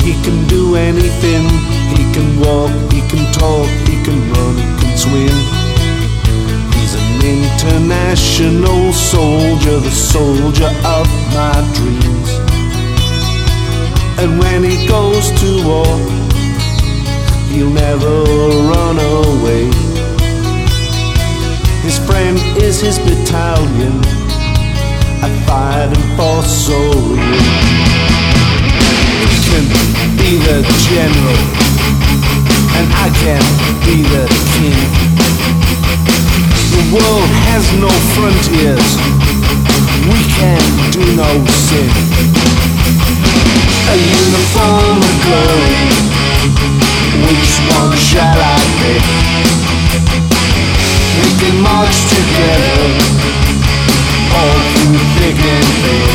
He can do anything. He can walk, he can talk, he can run, he can swim. He's an international soldier, the soldier of my dreams. And when he goes to war, he'll never run away. His friend is his battalion, I fight him for so real. He can be the general, and I can be the king. The world has no frontiers, we can do no sin. A uniform of glory, which one shall I pick? We can march together, all through thick and thin.